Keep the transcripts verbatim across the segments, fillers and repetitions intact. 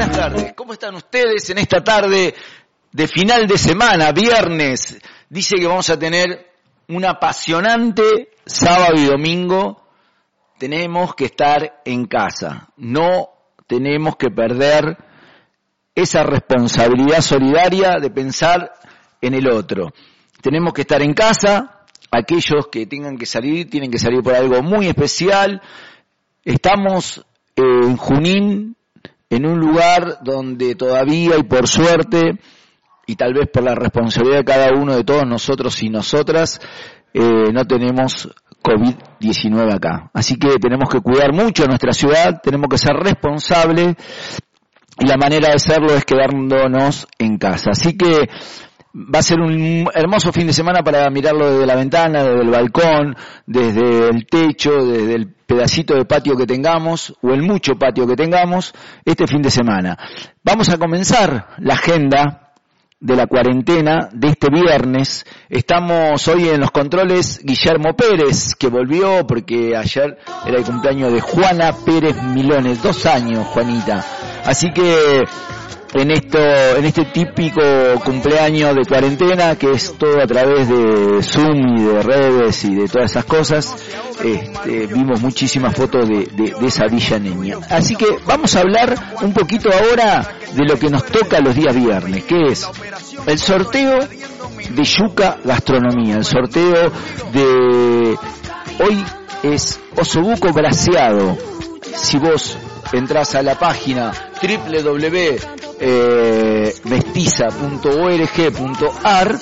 buenas tardes. ¿Cómo están ustedes en esta tarde de final de semana, viernes? Dice que vamos a tener un apasionante sábado y domingo. Tenemos que estar en casa. No tenemos que perder esa responsabilidad solidaria de pensar en el otro. Tenemos que estar en casa. Aquellos que tengan que salir, tienen que salir por algo muy especial. Estamos eh, en Junín, en un lugar donde todavía y por suerte, y tal vez por la responsabilidad de cada uno de todos nosotros y nosotras, eh, no tenemos covid diecinueve acá. Así que tenemos que cuidar mucho nuestra ciudad, tenemos que ser responsables, y la manera de serlo es quedándonos en casa. Así que va a ser un hermoso fin de semana para mirarlo desde la ventana, desde el balcón, desde el techo, desde el pedacito de patio que tengamos, o el mucho patio que tengamos, este fin de semana. Vamos a comenzar la agenda de la cuarentena de este viernes. Estamos hoy en los controles Guillermo Pérez, que volvió porque ayer era el cumpleaños de Juana Pérez Milones, dos años, Juanita. Así que en esto, en este típico cumpleaños de cuarentena, que es todo a través de Zoom y de redes y de todas esas cosas, este, vimos muchísimas fotos de, de, de esa villa niña. Así que vamos a hablar un poquito ahora de lo que nos toca los días viernes, que es el sorteo de Yuca Gastronomía. El sorteo de hoy es osobuco braseado. Si vos entrás a la página doble u doble u doble u punto Eh, mestiza punto org punto ar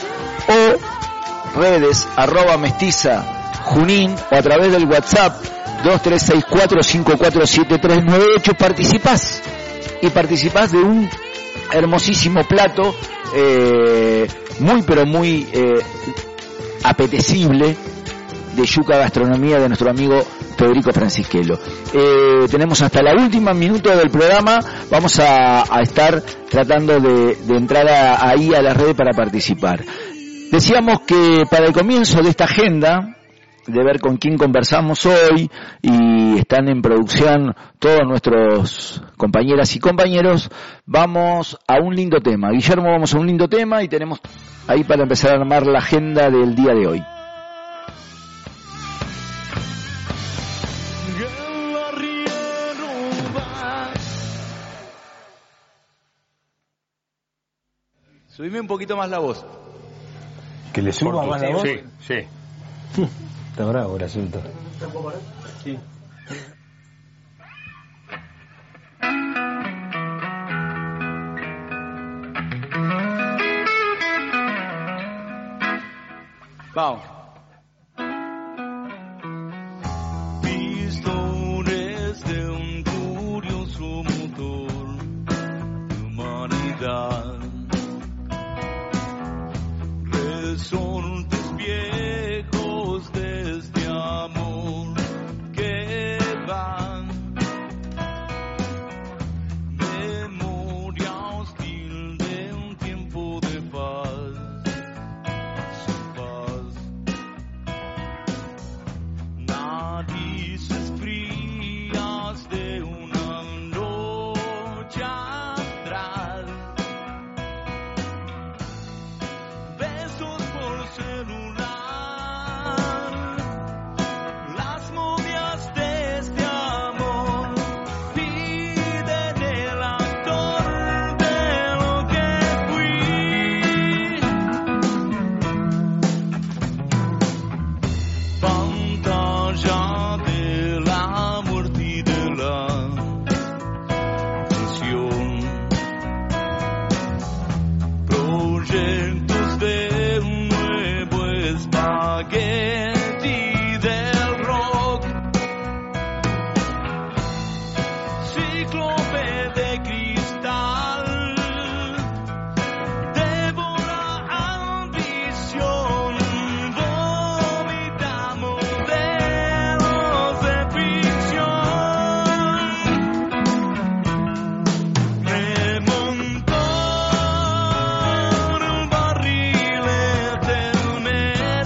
o redes arroba mestiza junín o a través del WhatsApp dos tres seis cuatro cinco cuatro siete tres nueve ocho, participás y participás de un hermosísimo plato eh, muy pero muy eh, apetecible de Yuca Gastronomía de nuestro amigo Federico Francisquelo. Eh, tenemos hasta la última minuto del programa, vamos a, a estar tratando de, de entrar a, ahí a las redes para participar. Decíamos que para el comienzo de esta agenda, de ver con quién conversamos hoy, y están en producción todos nuestros compañeras y compañeros, vamos a un lindo tema. Guillermo, vamos a un lindo tema y tenemos ahí para empezar a armar la agenda del día de hoy. Subime un poquito más la voz. ¿Que le suba más la voz? Sí, sí. Está bravo el asunto. Sí. Vamos. Pistores de un curioso motor de humanidad. Resortes viejos de este amor que van, memoria hostil de un tiempo de paz, sin paz, narices frías de una noche atrás. Celular, las momias de este amor piden el actor de lo que fui. Pantalla de la muerte y de la tensión, proyectos de espagueti del rock, cíclope de cristal, devora ambición, vomita modelos de ficción, remontó el barril eterno.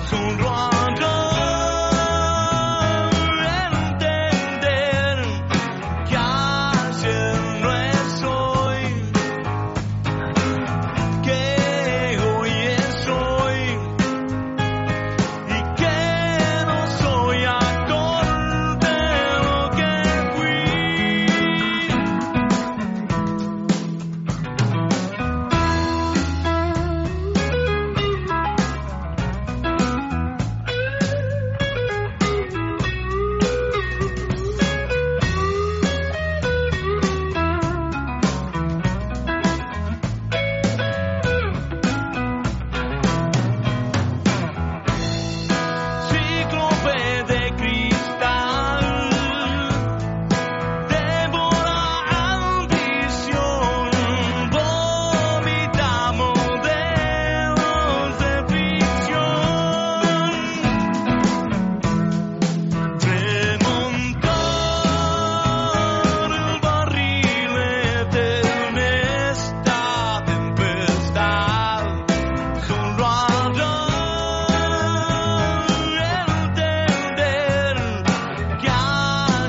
Entender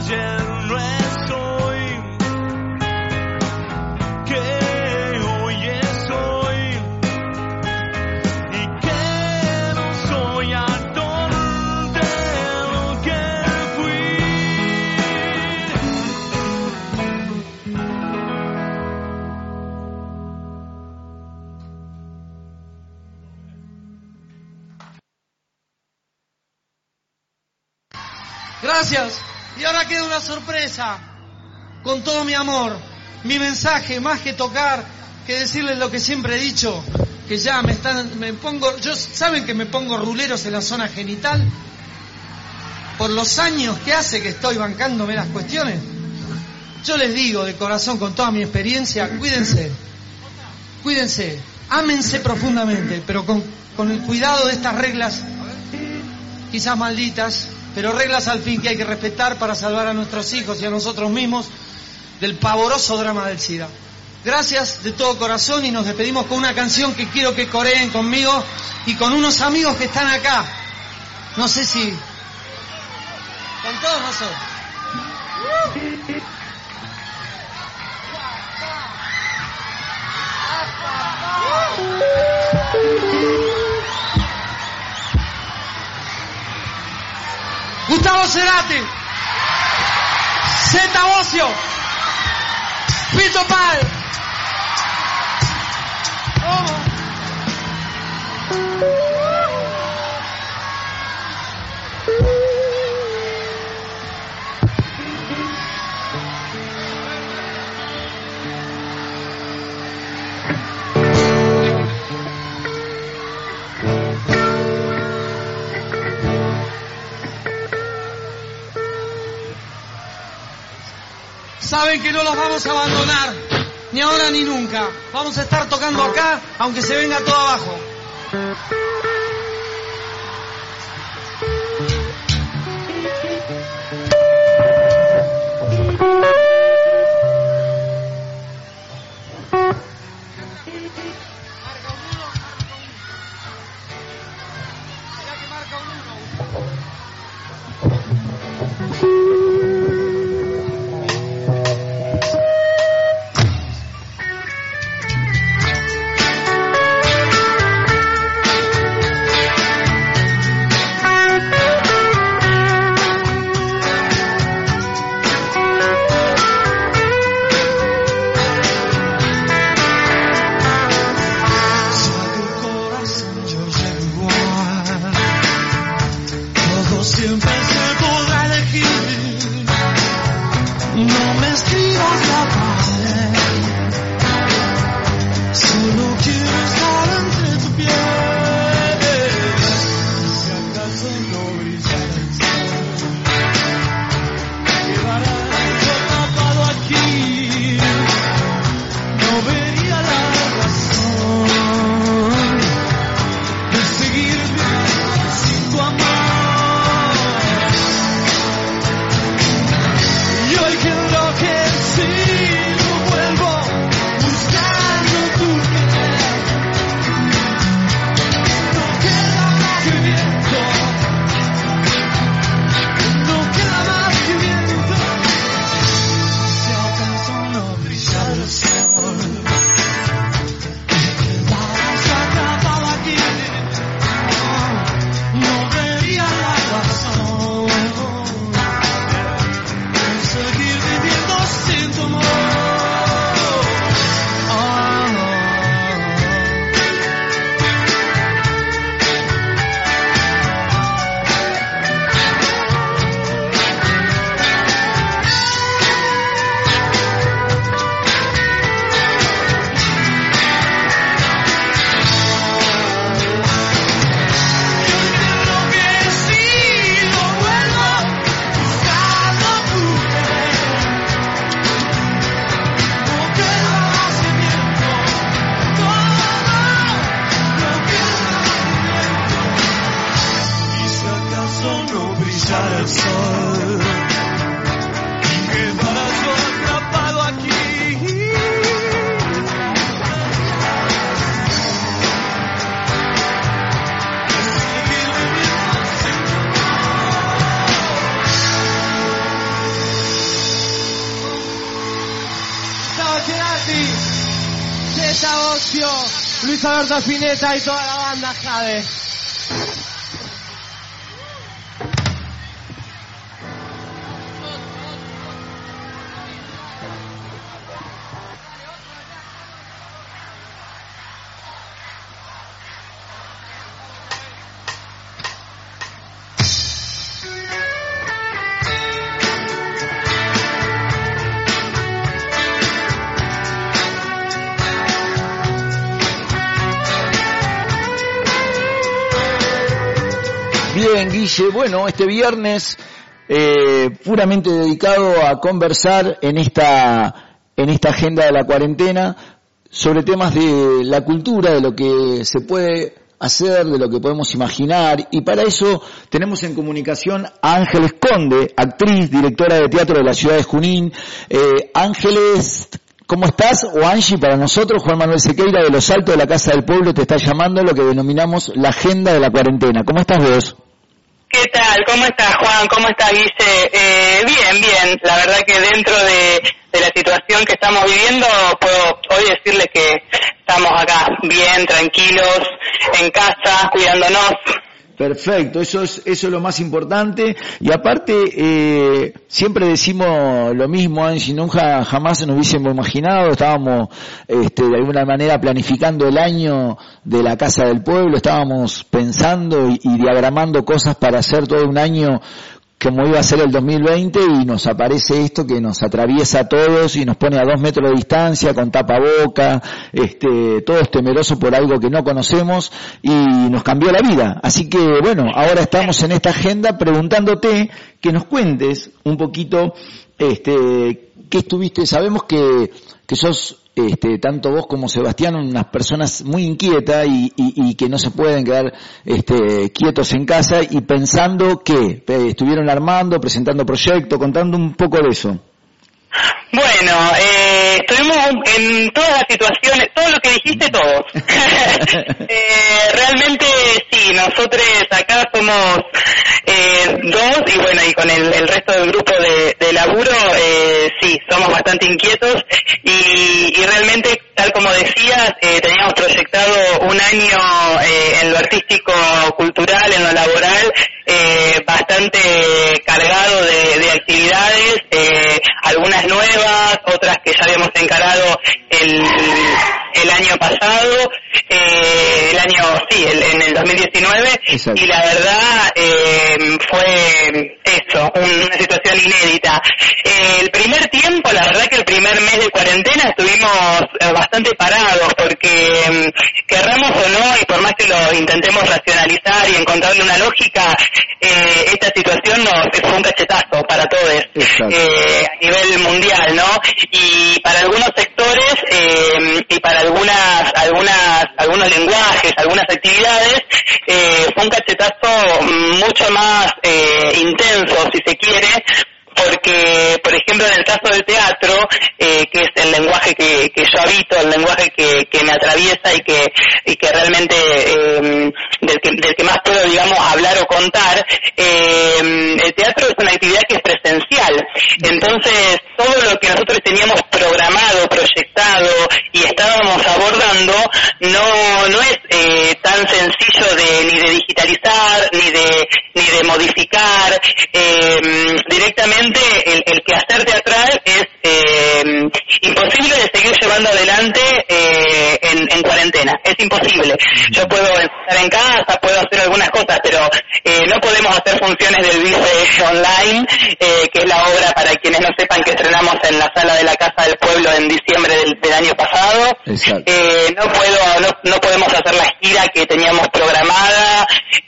ayer no es hoy, que hoy es hoy y que no soy actor de lo que fui. Gracias. Y ahora queda una sorpresa. Con todo mi amor, mi mensaje, más que tocar, que decirles lo que siempre he dicho, que ya me están, me pongo, yo saben que me pongo ruleros en la zona genital por los años que hace que estoy bancándome las cuestiones. Yo les digo de corazón, con toda mi experiencia, cuídense, cuídense, ámense profundamente, pero con, con el cuidado de estas reglas, quizás malditas, pero reglas al fin que hay que respetar para salvar a nuestros hijos y a nosotros mismos del pavoroso drama del SIDA. Gracias de todo corazón y nos despedimos con una canción que quiero que coreen conmigo y con unos amigos que están acá. No sé si... con todos nosotros. Gustavo Cerati, Zeta Bosio, Pito Pal. Oh. Saben que no los vamos a abandonar, ni ahora ni nunca. Vamos a estar tocando acá, aunque se venga todo abajo. Ocio, Luis Alberto Spinetta y toda la banda Jade. Bien, Guille, bueno, este viernes eh, puramente dedicado a conversar en esta, en esta agenda de la cuarentena sobre temas de la cultura, de lo que se puede hacer, de lo que podemos imaginar, y para eso tenemos en comunicación a Ángeles Conde, actriz, directora de teatro de la ciudad de Junín. Eh, Ángeles, ¿cómo estás? O Angie para nosotros, Juan Manuel Sequeira de Los Altos de la Casa del Pueblo te está llamando, lo que denominamos la agenda de la cuarentena. ¿Cómo estás vos? ¿Qué tal? ¿Cómo estás, Juan? ¿Cómo estás, Guille? Eh, bien, bien. La verdad que dentro de, de la situación que estamos viviendo, puedo hoy decirles que estamos acá bien, tranquilos, en casa, cuidándonos. Perfecto, eso es eso es lo más importante. Y aparte, eh, siempre decimos lo mismo, Angie, nunca jamás nos hubiésemos imaginado, estábamos este, de alguna manera planificando el año de la Casa del Pueblo, estábamos pensando y, y diagramando cosas para hacer todo un año como iba a ser el dos mil veinte, y nos aparece esto que nos atraviesa a todos y nos pone a dos metros de distancia, con tapaboca, este, todos temerosos por algo que no conocemos, y nos cambió la vida. Así que, bueno, ahora estamos en esta agenda preguntándote que nos cuentes un poquito, este, qué estuviste, sabemos que, que sos, este, tanto vos como Sebastián, unas personas muy inquietas y, y, y que no se pueden quedar este, quietos en casa, y pensando que eh, estuvieron armando, presentando proyectos, contando un poco de eso. Bueno, eh, estuvimos en todas las situaciones, todo lo que dijiste, todos. eh, realmente sí, nosotros acá somos eh, dos, y bueno, y con el, el resto del grupo de, de laburo, eh, sí, somos bastante inquietos, y, y realmente, tal como decías, eh, teníamos proyectado un año eh, en lo artístico, cultural, en lo laboral, eh, bastante cargado de, de actividades, eh, algunas nuevas, otras que ya habíamos encarado el, el año pasado, eh, el año, sí, el, en el dos mil diecinueve, exacto. Y la verdad eh, fue eso, un, una situación inédita. Eh, el primer tiempo, la verdad que el primer mes de cuarentena estuvimos eh, bastante parados, porque eh, querramos o no, y por más que lo intentemos racionalizar y encontrarle una lógica, eh, esta situación nos fue un cachetazo para todos, eh, a nivel mundial, ¿no? Y para algunos sectores eh, y para algunas, algunas, algunos lenguajes, algunas actividades, eh, fue un cachetazo mucho más eh, intenso, si se quiere, porque, por ejemplo, en el caso del teatro, eh, que es el lenguaje que, que yo habito, el lenguaje que, que me atraviesa y que, y que realmente eh, del, que, del que más puedo, digamos, hablar o contar, eh, el teatro es una actividad que es presencial. Entonces, todo lo que nosotros teníamos programado, proyectado y estábamos abordando, no, no es eh, tan sencillo de ni de digitalizar, ni de, ni de modificar, eh, directamente El, el quehacer teatral es eh, imposible de seguir llevando adelante eh, en, en cuarentena, es imposible. Yo puedo estar en casa, puedo hacer algunas cosas, pero eh, no podemos hacer funciones del vice online, eh, que es la obra, para quienes no sepan, que estrenamos en la Sala de la Casa del Pueblo en diciembre del, del año pasado. Eh, no puedo, no, no podemos hacer la gira que teníamos programada.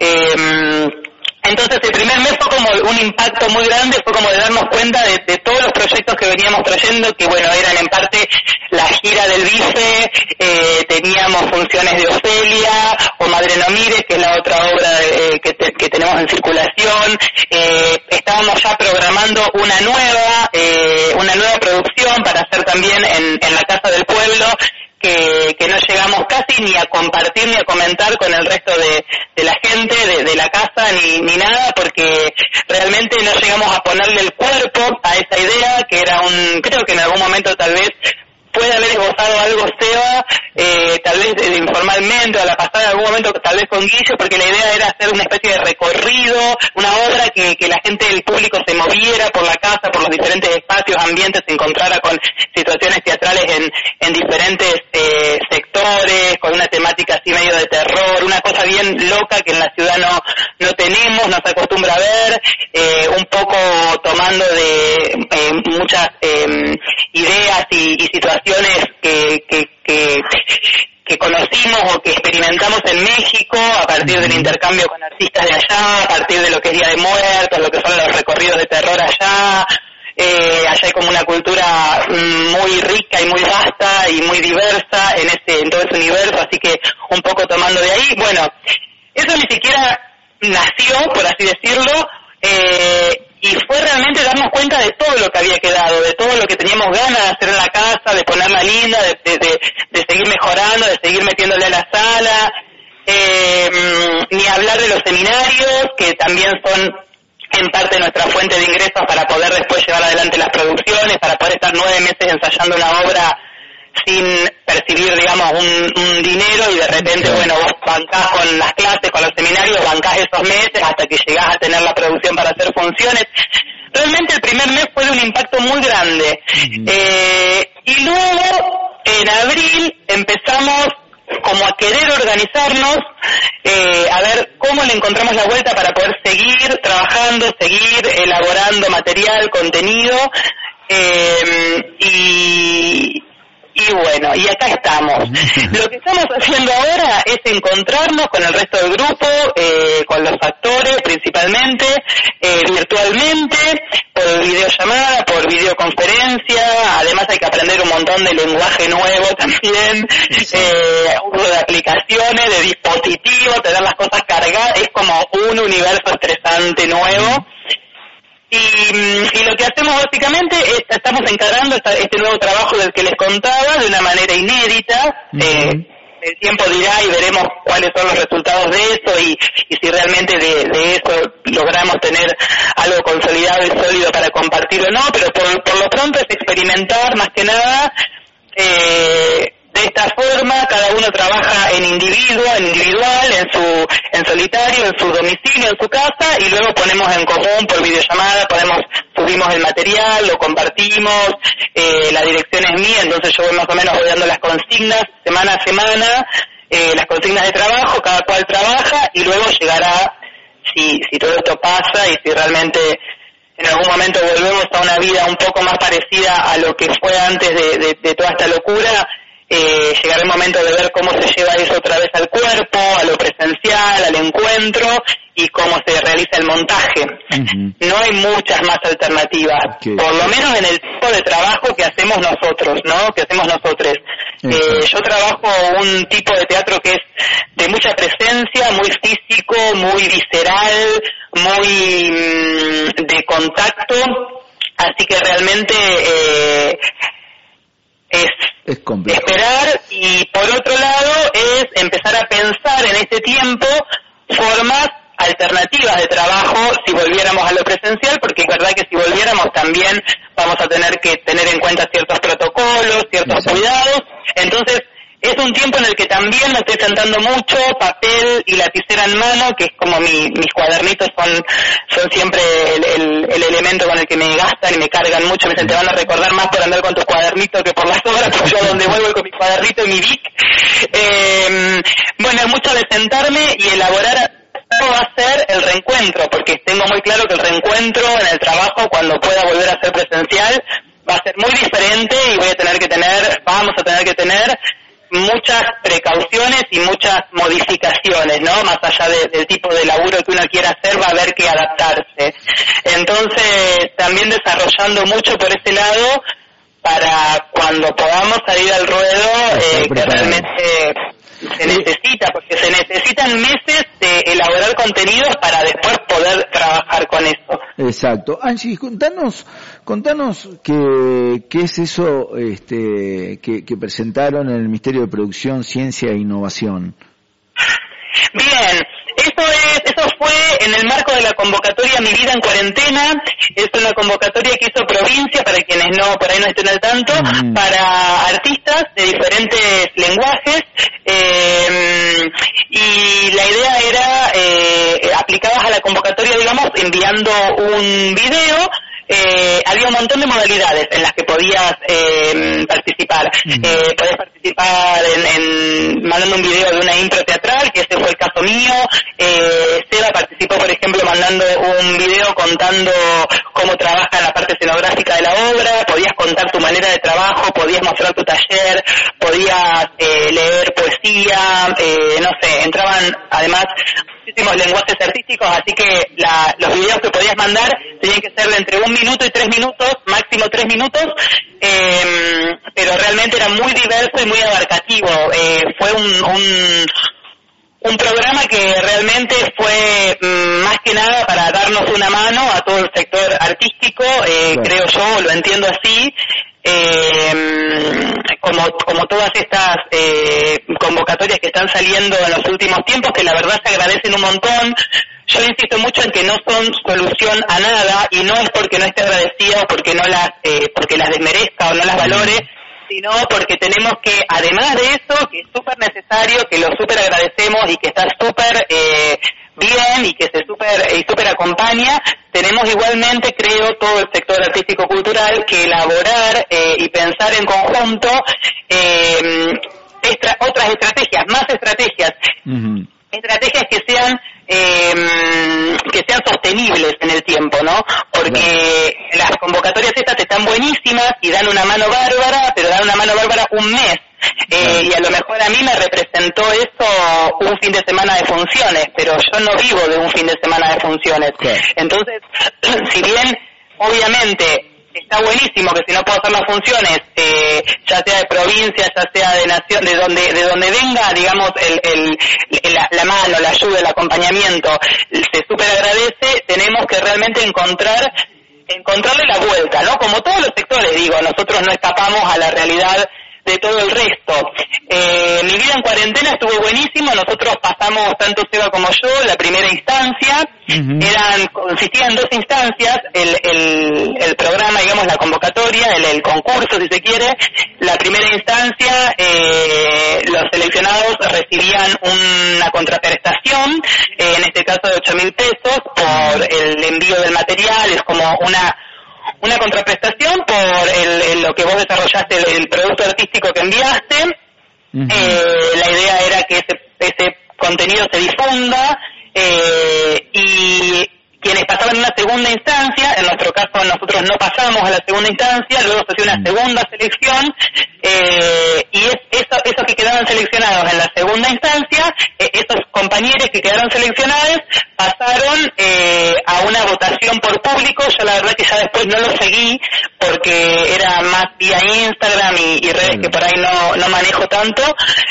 Eh, Entonces el primer mes fue como un impacto muy grande, fue como de darnos cuenta de, de todos los proyectos que veníamos trayendo, que bueno, eran en parte la gira del Vice, eh, teníamos funciones de Ofelia, o Madre no mires, que es la otra obra eh, que, te, que tenemos en circulación, eh, estábamos ya programando una nueva, eh, una nueva producción para hacer también en, en la Casa del Pueblo, que, que no llegamos casi ni a compartir ni a comentar con el resto de, de la gente, de, de la casa, ni, ni nada, porque realmente no llegamos a ponerle el cuerpo a esa idea, que era un, creo que en algún momento tal vez puede haber esbozado algo Seba, eh, tal vez eh, informalmente, o a la pasada en algún momento, tal vez con Guille, porque la idea era hacer una especie de recorrido, una obra que, que la gente del público se moviera por la casa, por los diferentes espacios, ambientes, se encontrara con situaciones teatrales en, en diferentes eh, sectores, con una temática así medio de terror, una cosa bien loca que en la ciudad no, no tenemos, no se acostumbra a ver, eh, un poco tomando de eh, muchas eh, ideas y, y situaciones que, que, que, que conocimos o que experimentamos en México a partir del intercambio con artistas de allá, a partir de lo que es Día de Muertos, lo que son los recorridos de terror allá. Eh, allá hay como una cultura muy rica y muy vasta y muy diversa en ese, en todo ese universo, así que un poco tomando de ahí. Bueno, eso ni siquiera nació, por así decirlo, eh, y fue realmente darnos cuenta de todo lo que había quedado, de todo lo que teníamos ganas de hacer en la casa, de ponerla linda, de, de, de, de seguir mejorando, de seguir metiéndole a la sala, eh, ni hablar de los seminarios, que también son en parte nuestra fuente de ingresos para poder después llevar adelante las producciones, para poder estar nueve meses ensayando una obra sin percibir, digamos, un, un dinero, y de repente, bueno, vos bancás con las clases, con los seminarios, bancás esos meses hasta que llegás a tener la producción para hacer funciones. Realmente el primer mes fue de un impacto muy grande. Uh-huh. Eh, y luego, en abril, empezamos como a querer organizarnos, eh, a ver cómo le encontramos la vuelta para poder seguir trabajando, seguir elaborando material, contenido, eh, y... Y bueno, y acá estamos. Lo que estamos haciendo ahora es encontrarnos con el resto del grupo, eh, con los actores principalmente, eh, virtualmente, por videollamada, por videoconferencia. Además hay que aprender un montón de lenguaje nuevo también, eh, uso de aplicaciones, de dispositivos, tener las cosas cargadas. Es como un universo estresante nuevo. Y, y lo que hacemos básicamente es, estamos encarando esta, este nuevo trabajo del que les contaba de una manera inédita. Uh-huh. eh, el tiempo dirá y veremos cuáles son los resultados de eso y, y si realmente de, de eso logramos tener algo consolidado y sólido para compartir o no, pero por, por lo pronto es experimentar más que nada. Eh, De esta forma, cada uno trabaja en individuo, en individual, en su, en solitario, en su domicilio, en su casa, y luego ponemos en común por videollamada, ponemos, subimos el material, lo compartimos, eh, la dirección es mía, entonces yo voy más o menos voy dando las consignas semana a semana, eh, las consignas de trabajo, cada cual trabaja, y luego llegará, si, si todo esto pasa y si realmente en algún momento volvemos a una vida un poco más parecida a lo que fue antes de, de, de toda esta locura, Eh, llegará el momento de ver cómo se lleva eso otra vez al cuerpo, a lo presencial, al encuentro y cómo se realiza el montaje. Uh-huh. No hay muchas más alternativas, okay. Por lo menos en el tipo de trabajo que hacemos nosotros, ¿no? Que hacemos nosotros. Uh-huh. Eh, yo trabajo un tipo de teatro que es de mucha presencia, muy físico, muy visceral, muy mmm, de contacto, así que realmente eh, es Es complejo. Esperar, y por otro lado es empezar a pensar en este tiempo formas alternativas de trabajo si volviéramos a lo presencial, porque es verdad que si volviéramos también vamos a tener que tener en cuenta ciertos protocolos, ciertos Exacto. cuidados. Entonces es un tiempo en el que también me estoy sentando mucho, papel y lapicera en mano, que es como mi, mis cuadernitos son son siempre el, el, el elemento con el que me gastan y me cargan mucho. Me dicen, te van a recordar más por andar con tus cuadernitos que por las obras, porque yo a donde vuelvo con mi cuadernito y mi Bic. Eh, bueno, es mucho de sentarme y elaborar. Va a ser el reencuentro, porque tengo muy claro que el reencuentro en el trabajo, cuando pueda volver a ser presencial, va a ser muy diferente y voy a tener que tener, vamos a tener que tener muchas precauciones y muchas modificaciones, ¿no? Más allá de, del tipo de laburo que uno quiera hacer, va a haber que adaptarse. Entonces, también desarrollando mucho por ese lado, para cuando podamos salir al ruedo, eh, que realmente se necesita, porque se necesitan meses de elaborar contenidos para después poder trabajar con eso. Exacto. Angie, contanos, contanos qué, qué es eso este, que, que presentaron en el Ministerio de Producción, Ciencia e Innovación. Bien, eso es, eso fue en el marco de la convocatoria Mi Vida en Cuarentena. Es una convocatoria que hizo provincia, para quienes no por ahí no estén al tanto, mm. para artistas de diferentes lenguajes, eh, y la idea era, eh, aplicadas a la convocatoria, digamos, enviando un video. Eh, había un montón de modalidades en las que podías eh, participar. Mm. Eh, podías participar en, en mandando un video de una impro teatral, que ese fue el caso mío. Eh, Seba participó, por ejemplo, mandando un video contando cómo trabaja en la parte escenográfica de la obra. Podías contar tu manera de trabajo, podías mostrar tu taller, podías eh, leer poesía, eh, no sé, entraban además muchísimos lenguajes artísticos, así que la, los videos que podías mandar tenían que ser de entre un minuto y tres minutos, máximo tres minutos, eh, pero realmente era muy diverso y muy abarcativo. Eh, fue un, un, un programa que realmente fue mm, más que nada para darnos una mano a todo el sector artístico, eh, bueno. creo yo, lo entiendo así. Eh, como como todas estas eh, convocatorias que están saliendo en los últimos tiempos, que la verdad se agradecen un montón. Yo insisto mucho en que no son solución a nada, y no es porque no esté agradecida o porque no las eh, porque las desmerezca o no las valore, sino porque tenemos que, además de eso, que es súper necesario, que lo súper agradecemos y que está súper eh, bien y que se súper y super acompaña, tenemos igualmente, creo, todo el sector artístico-cultural que elaborar eh, y pensar en conjunto eh, extra, otras estrategias, más estrategias, uh-huh. estrategias que sean eh, que sean sostenibles en el tiempo, ¿no? Porque uh-huh. las convocatorias estas están buenísimas y dan una mano bárbara, pero dan una mano bárbara un mes. Eh, y a lo mejor a mí me representó eso un fin de semana de funciones, pero yo no vivo de un fin de semana de funciones. Claro. Entonces, si bien obviamente está buenísimo que si no puedo hacer las funciones, eh, ya sea de provincia, ya sea de nación, de donde de donde venga, digamos, el, el, la, la mano, la ayuda, el acompañamiento, se súper agradece. Tenemos que realmente encontrar encontrarle la vuelta, ¿no? Como todos los sectores, digo, nosotros no escapamos a la realidad de todo el resto. Eh, Mi Vida en Cuarentena estuvo buenísimo. Nosotros pasamos, tanto Seba como yo, la primera instancia. Uh-huh. Eran, consistía en dos instancias, el, el, el programa, digamos, la convocatoria, el, el concurso, si se quiere. La primera instancia, eh, los seleccionados recibían una contraprestación, eh, en este caso de ocho mil pesos, por el envío del material. Es como una una contraprestación por el, el, lo que vos desarrollaste, el, el producto artístico que enviaste. Uh-huh. Eh, la idea era que ese, ese contenido se difunda, eh, y quienes pasaban en una segunda instancia, en nuestro caso nosotros no pasamos a la segunda instancia, luego se hacía una segunda selección, eh, y es, eso, esos que quedaban seleccionados en la segunda instancia, eh, esos compañeros que quedaron seleccionados pasaron eh, a una votación por público. Yo la verdad que ya después no lo seguí porque era más vía Instagram y, y redes que por ahí no, no manejo tanto,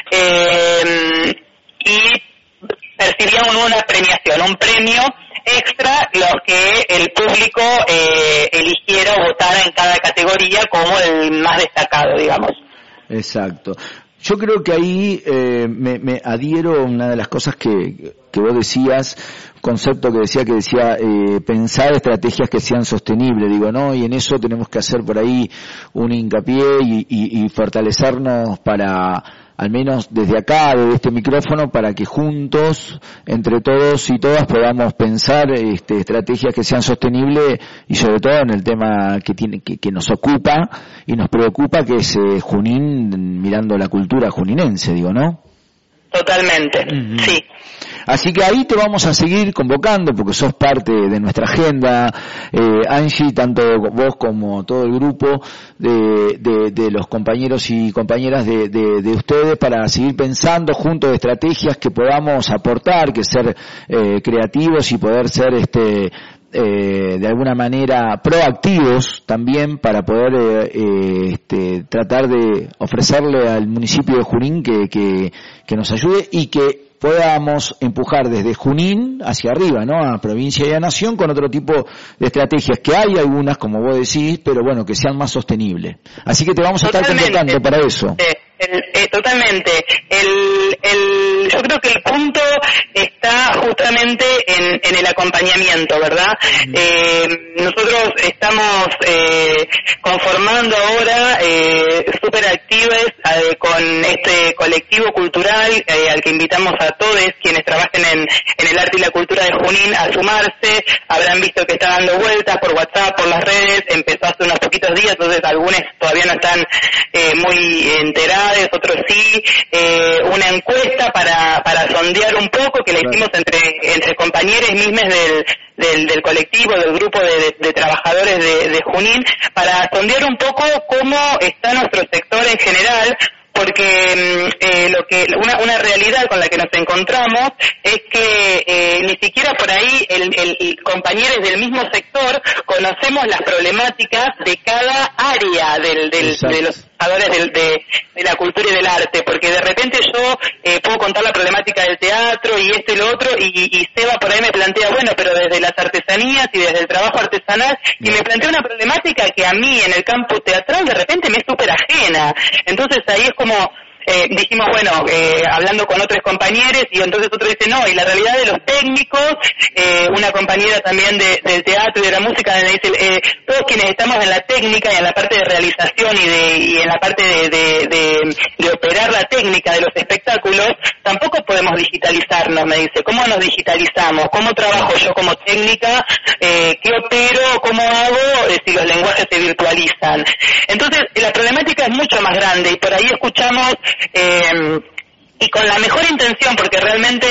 eh, y percibían una premiación, un premio extra, los que el público eh, eligiera o votara en cada categoría como el más destacado, digamos. Exacto. Yo creo que ahí eh, me, me adhiero a una de las cosas que, que vos decías, concepto que decía que decía eh, pensar estrategias que sean sostenibles, digo, ¿no? Y en eso tenemos que hacer por ahí un hincapié y, y, y fortalecernos para, al menos desde acá, desde este micrófono, para que juntos, entre todos y todas, podamos pensar este, estrategias que sean sostenibles, y sobre todo en el tema que tiene que, que nos ocupa y nos preocupa, que es eh, Junín, mirando la cultura juninense, digo, ¿no? Totalmente, uh-huh. Sí. Así que ahí te vamos a seguir convocando porque sos parte de nuestra agenda, eh, Angie, tanto vos como todo el grupo de, de, de los compañeros y compañeras de, de, de ustedes, para seguir pensando juntos estrategias que podamos aportar, que ser eh, creativos y poder ser este eh, de alguna manera proactivos también, para poder eh, eh, este, tratar de ofrecerle al municipio de Junín que, que, que nos ayude y que podamos empujar desde Junín hacia arriba, ¿no? A provincia y a nación, con otro tipo de estrategias, que hay algunas, como vos decís, pero bueno, que sean más sostenibles. Así que te vamos a Totalmente. estar convocando para eso. Sí. El, eh, totalmente. El, el, yo creo que el punto está justamente en, en el acompañamiento, ¿verdad? Uh-huh. Eh, nosotros estamos eh, conformando ahora eh, súper activos eh, con este colectivo cultural eh, al que invitamos a todos quienes trabajen en, en el arte y la cultura de Junín a sumarse. Habrán visto que está dando vueltas por WhatsApp, por las redes, empezó hace unos poquitos días, entonces algunos todavía no están eh, muy enterados, otros sí, eh, una encuesta para para sondear un poco, que la hicimos entre entre compañeros mismos del, del del colectivo, del grupo de, de, de trabajadores de, de Junín, para sondear un poco cómo está nuestro sector en general, porque eh, lo que una, una realidad con la que nos encontramos es que eh, ni siquiera por ahí el, el, el compañeros del mismo sector conocemos las problemáticas de cada área del, del, de los trabajadores del, de, de la cultura y del arte, porque de repente yo eh, puedo contar la problemática del teatro y esto y lo otro, y, y Seba por ahí me plantea, bueno, pero desde las artesanías y desde el trabajo artesanal, y me plantea una problemática que a mí en el campo teatral de repente me es súper ajena. Entonces ahí es como Eh, dijimos, bueno, eh, hablando con otros compañeros, y entonces otro dice, no, y la realidad de los técnicos, eh, una compañera también de, del teatro y de la música me dice, eh, todos quienes estamos en la técnica y en la parte de realización y de y en la parte de, de, de, de operar la técnica de los espectáculos, tampoco podemos digitalizarnos, me dice. ¿Cómo nos digitalizamos? ¿Cómo trabajo yo como técnica? Eh, ¿Qué opero? ¿Cómo hago eh, si los lenguajes se virtualizan? Entonces, la problemática es mucho más grande, y por ahí escuchamos Eh, y con la mejor intención, porque realmente,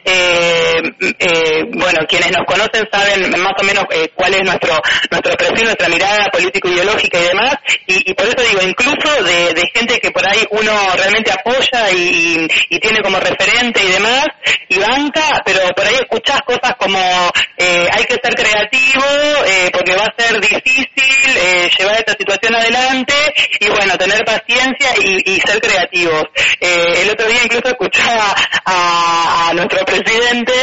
eh, eh, bueno, quienes nos conocen saben más o menos eh, cuál es nuestro nuestro perfil, nuestra mirada político-ideológica y demás, y, y por eso digo, incluso de, de gente que por ahí uno realmente apoya y, y tiene como referente y demás, y banca, pero por ahí escuchás cosas como eh, hay que ser creativo, eh, porque va a ser difícil eh, llevar esta situación adelante, y bueno, tener paciencia y, y ser creativos. Eh, el otro día incluso escuchaba a, a nuestro presidente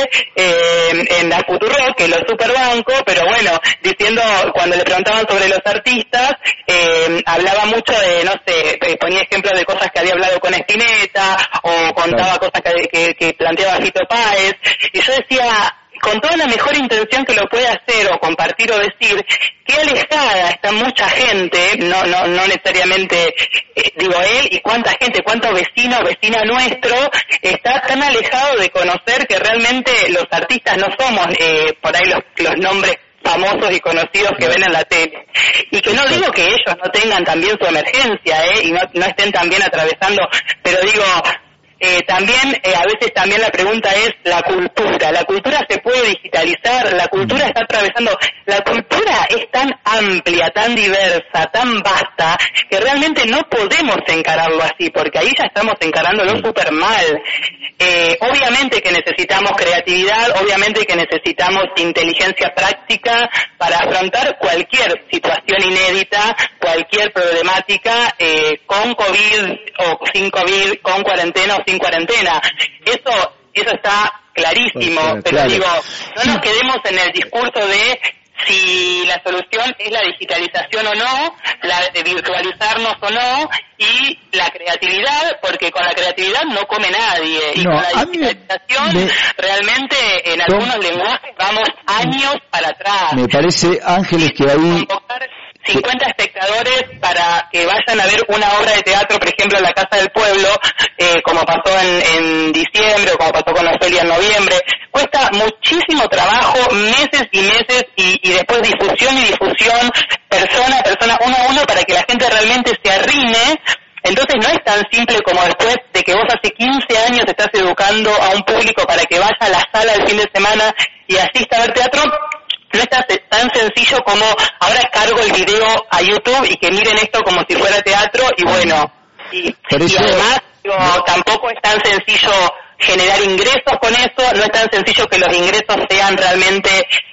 eh, en la Futurock, que lo superbanco, pero bueno, diciendo, cuando le preguntaban sobre los artistas, eh, hablaba mucho de, no sé, ponía ejemplos de cosas que había hablado con Spinetta, o contaba claro. cosas que, que, que planteaba Fito Páez, y yo decía, con toda la mejor intención que lo puede hacer o compartir o decir, qué alejada está mucha gente, no no no necesariamente, eh, digo él, y cuánta gente, cuántos vecinos, vecina nuestro, está tan alejado de conocer que realmente los artistas no somos eh, por ahí los, los nombres famosos y conocidos que ven en la tele. Y que no digo que ellos no tengan también su emergencia, eh, y no, no estén también atravesando, pero digo... Eh, también, eh, a veces también la pregunta es la cultura. La cultura se puede digitalizar, la cultura está atravesando, la cultura es tan amplia, tan diversa, tan vasta, que realmente no podemos encararlo así, porque ahí ya estamos encarándolo súper mal. Eh, obviamente que necesitamos creatividad, obviamente que necesitamos inteligencia práctica para afrontar cualquier situación inédita, cualquier problemática, eh, con COVID o sin COVID, con cuarentena o sin cuarentena. Eso eso está clarísimo, pues, pero claro. digo, no nos quedemos en el discurso de si la solución es la digitalización o no, la de virtualizarnos o no, y la creatividad, porque con la creatividad no come nadie, y no, con la digitalización me, realmente en algunos no, lenguajes vamos años para atrás. Me parece, Ángeles, que ahí... cincuenta espectadores para que vayan a ver una obra de teatro, por ejemplo, en la Casa del Pueblo, eh, como pasó en, en diciembre o como pasó con Ofelia en noviembre. Cuesta muchísimo trabajo, meses y meses, y, y después difusión y difusión, persona a persona, uno a uno, para que la gente realmente se arrime. Entonces no es tan simple como después de que vos hace quince años estás educando a un público para que vaya a la sala el fin de semana y asista a ver teatro. No es tan sencillo como ahora cargo el video a YouTube y que miren esto como si fuera teatro, y bueno, y, y además digo, tampoco es tan sencillo generar ingresos con eso, no es tan sencillo que los ingresos sean realmente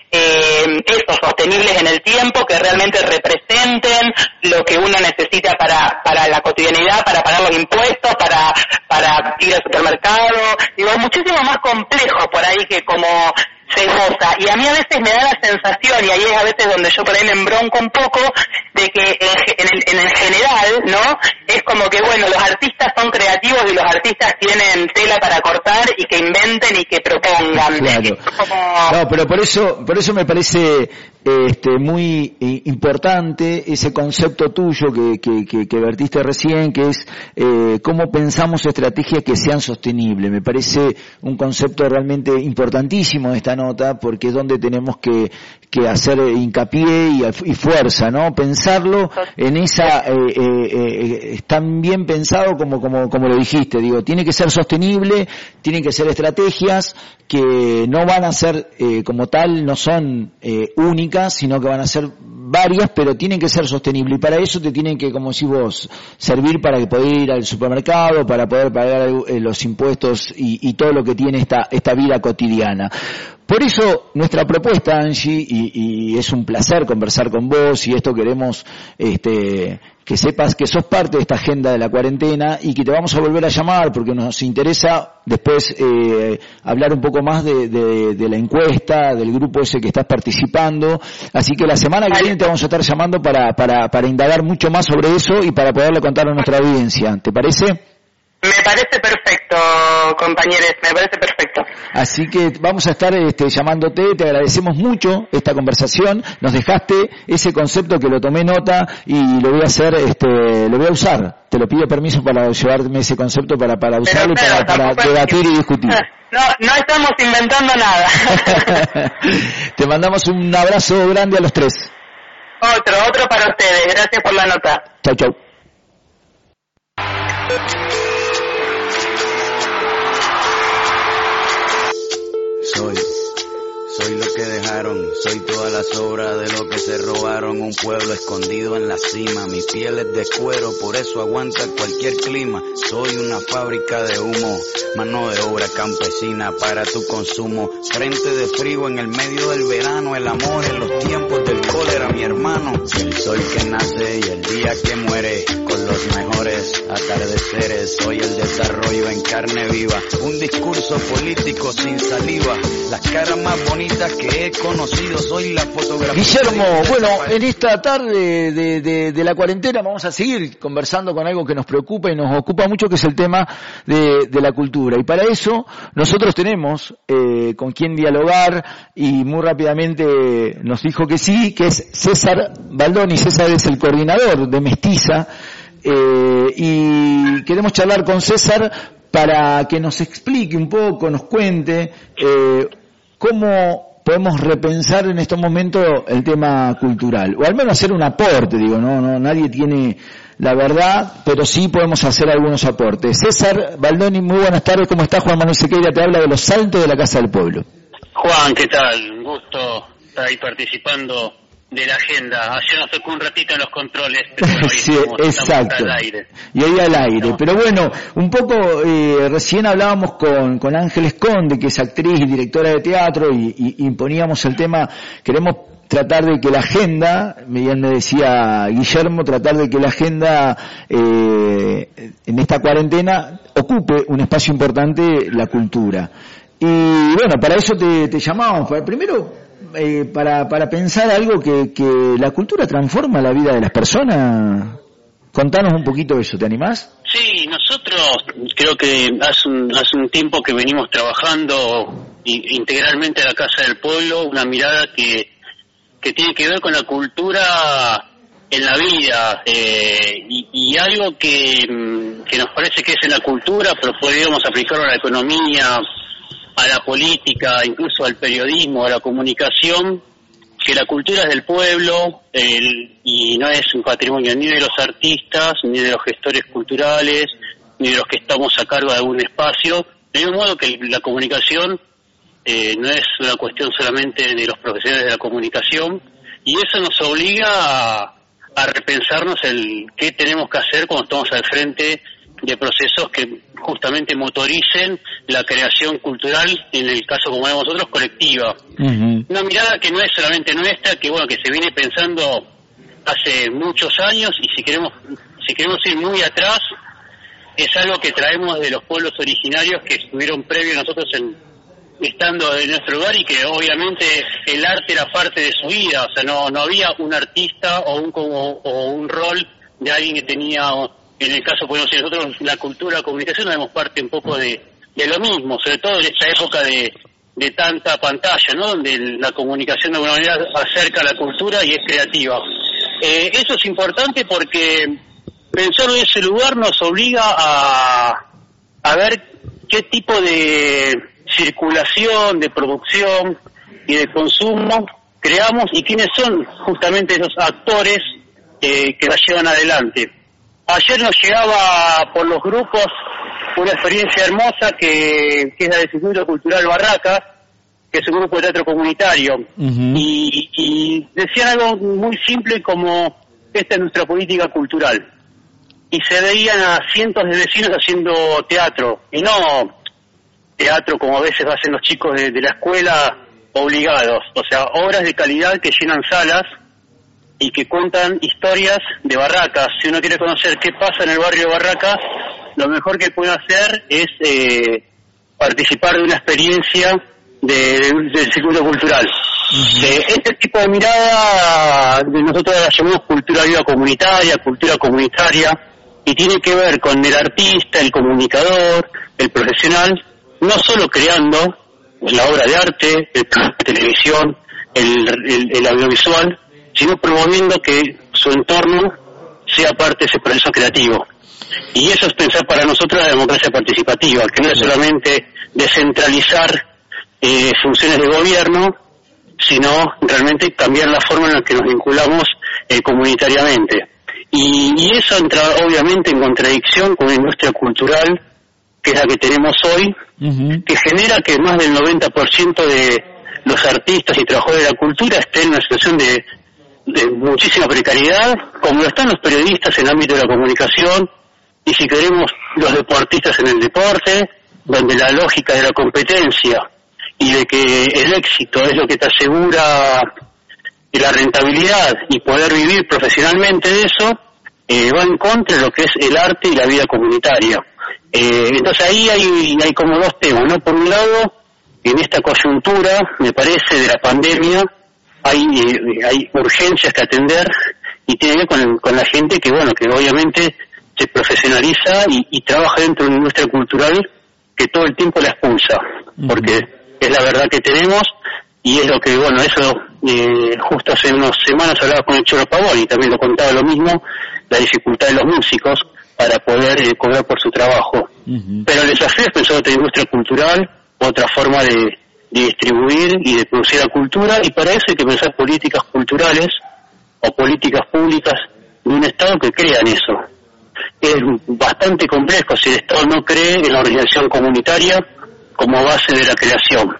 eh, esos sostenibles en el tiempo, que realmente representen lo que uno necesita para para la cotidianidad, para pagar los impuestos, para para ir al supermercado. Digo, es muchísimo más complejo por ahí que como se goza. Y a mí a veces me da la sensación, y ahí es a veces donde yo por ahí me embronco un poco, de que en, en, el, en el general, ¿no? Es como que, bueno, los artistas son creativos y los artistas tienen tela para cortar y que inventen y que propongan. Claro. Como... No, pero por eso, por eso me parece este, muy eh, importante ese concepto tuyo que, que, que, que vertiste recién, que es eh, cómo pensamos estrategias que sean sostenibles. Me parece un concepto realmente importantísimo de esta nota, porque es donde tenemos que, que hacer hincapié y, y fuerza, ¿no? Pensarlo en esa, eh, eh, eh, es tan bien pensado como, como, como lo dijiste, digo, tiene que ser sostenible, tienen que ser estrategias que no van a ser eh, como tal, no son eh, únicas, sino que van a ser varias, pero tienen que ser sostenibles, y para eso te tienen que, como decís vos, servir para que poder ir al supermercado, para poder pagar eh, los impuestos y, y todo lo que tiene esta, esta vida cotidiana. Por eso nuestra propuesta, Angie, y, y es un placer conversar con vos, y esto queremos este, que sepas que sos parte de esta agenda de la cuarentena y que te vamos a volver a llamar porque nos interesa después eh, hablar un poco más de, de, de la encuesta, del grupo ese que estás participando. Así que la semana que viene te vamos a estar llamando para, para, para indagar mucho más sobre eso y para poderle contar a nuestra audiencia. ¿Te parece? Me parece perfecto, compañeros, me parece perfecto. Así que vamos a estar este, llamándote, te agradecemos mucho esta conversación, nos dejaste ese concepto que lo tomé nota y lo voy a hacer, este, lo voy a usar. Te lo pido permiso para llevarme ese concepto para, para usarlo y para, para debatir y discutir. No, no estamos inventando nada. Te mandamos un abrazo grande a los tres. Otro, otro para ustedes, gracias por la nota. Chau, chau. Soy, soy lo que dejaron, soy todas las obras de lo que se robaron, un pueblo escondido en la cima, mi piel es de cuero, por eso aguanta cualquier clima, soy una fábrica de humo, mano de obra campesina para tu consumo, frente de frío en el medio del verano, el amor en los tiempos del cólera, mi hermano, el sol que nace y el día que muere, con los mejores atardeceres, soy el desarrollo en carne viva, un discurso político sin saliva, las caras más bonitas que he conocido, soy la fotografía. Guillermo, bueno, en esta tarde de, de, de la cuarentena vamos a seguir conversando con algo que nos preocupa y nos ocupa mucho, que es el tema de, de la cultura. Y para eso nosotros tenemos eh, con quien dialogar, y muy rápidamente nos dijo que sí, que es César Baldoni. César es el coordinador de Mestiza, eh, y queremos charlar con César para que nos explique un poco, nos cuente eh, cómo podemos repensar en estos momentos el tema cultural, o al menos hacer un aporte, digo, no, no, nadie tiene la verdad, pero sí podemos hacer algunos aportes. César Baldoni, muy buenas tardes, ¿cómo estás? Juan Manuel Sequeira te habla de Los Saltos de la Casa del Pueblo. Juan, ¿qué tal? Un gusto estar ahí participando de la agenda. Ayer nos tocó un ratito en los controles, pero hoy sí, estamos, exacto. estamos al aire. Y ahí al aire. No. Pero bueno, un poco, eh, recién hablábamos con, con Ángeles Conde, que es actriz y directora de teatro, y, y, y poníamos el tema, queremos tratar de que la agenda, bien me decía Guillermo, tratar de que la agenda eh, en esta cuarentena ocupe un espacio importante, la cultura. Y bueno, para eso te, te llamamos. Primero, eh, para, para pensar algo que, que la cultura transforma la vida de las personas. Contanos un poquito eso, ¿te animás? Sí, nosotros creo que hace un, hace un tiempo que venimos trabajando integralmente a la Casa del Pueblo, una mirada que, que tiene que ver con la cultura en la vida, eh, y, y algo que, que nos parece que es en la cultura, pero podríamos aplicarlo a la economía, a la política, incluso al periodismo, a la comunicación, que la cultura es del pueblo, el, y no es un patrimonio ni de los artistas, ni de los gestores culturales, ni de los que estamos a cargo de algún espacio, de un modo que la comunicación eh, no es una cuestión solamente de los profesionales de la comunicación, y eso nos obliga a, a repensarnos el qué tenemos que hacer cuando estamos al frente de procesos que justamente motoricen la creación cultural, en el caso, como vemos nosotros, colectiva. Uh-huh. Una mirada que no es solamente nuestra, que bueno, que se viene pensando hace muchos años, y si queremos si queremos ir muy atrás, es algo que traemos de los pueblos originarios que estuvieron previos a nosotros en, estando en nuestro lugar y que obviamente el arte era parte de su vida, o sea, no no había un artista o un o, o un rol de alguien que tenía, en el caso podemos decir nosotros, la cultura, la comunicación, damos parte un poco de, de lo mismo, sobre todo en esta época de, de tanta pantalla, ¿no? Donde la comunicación de alguna manera acerca a la cultura y es creativa. Eh, eso es importante porque pensar en ese lugar nos obliga a, a ver qué tipo de circulación, de producción y de consumo creamos y quiénes son justamente esos actores eh, que la llevan adelante. Ayer nos llegaba por los grupos una experiencia hermosa que, que es la del Instituto Cultural Barracas, que es un grupo de teatro comunitario, uh-huh. y, y decían algo muy simple como esta es nuestra política cultural. Y se veían a cientos de vecinos haciendo teatro, y no teatro como a veces hacen los chicos de, de la escuela obligados, o sea, obras de calidad que llenan salas y que cuentan historias de Barracas. Si uno quiere conocer qué pasa en el barrio de Barracas, lo mejor que puede hacer es eh, participar de una experiencia de, de, del circuito cultural. Uh-huh. Eh, este tipo de mirada de nosotros la llamamos cultura viva comunitaria, cultura comunitaria, y tiene que ver con el artista, el comunicador, el profesional, no solo creando la obra de arte, el programa de televisión, el, el, el audiovisual, sino promoviendo que su entorno sea parte de ese proceso creativo. Y eso es pensar para nosotros la democracia participativa, que no es solamente descentralizar eh, funciones de gobierno, sino realmente cambiar la forma en la que nos vinculamos eh, comunitariamente. Y, y eso entra obviamente en contradicción con la industria cultural, que es la que tenemos hoy, uh-huh. que genera que más del noventa por ciento de los artistas y trabajadores de la cultura estén en una situación de, de muchísima precariedad, como lo están los periodistas en el ámbito de la comunicación, y si queremos los deportistas en el deporte, donde la lógica de la competencia y de que el éxito es lo que te asegura la rentabilidad y poder vivir profesionalmente de eso, eh, va en contra de lo que es el arte y la vida comunitaria. Eh, entonces ahí hay, hay como dos temas, ¿no? Por un lado, en esta coyuntura, me parece, de la pandemia, hay, eh, hay urgencias que atender y tiene que ver con, con la gente que, bueno, que obviamente se profesionaliza y, y trabaja dentro de una industria cultural que todo el tiempo la expulsa, uh-huh. porque es la verdad que tenemos y es lo que, bueno, eso eh, justo hace unas semanas hablaba con el Choro Pavón y también lo contaba lo mismo, la dificultad de los músicos para poder eh, cobrar por su trabajo. Uh-huh. Pero el desafío es pensar otra industria cultural, otra forma de, de distribuir y de producir la cultura, y para eso hay que pensar políticas culturales o políticas públicas de un Estado que crean eso. Es bastante complejo si el Estado no cree en la organización comunitaria como base de la creación.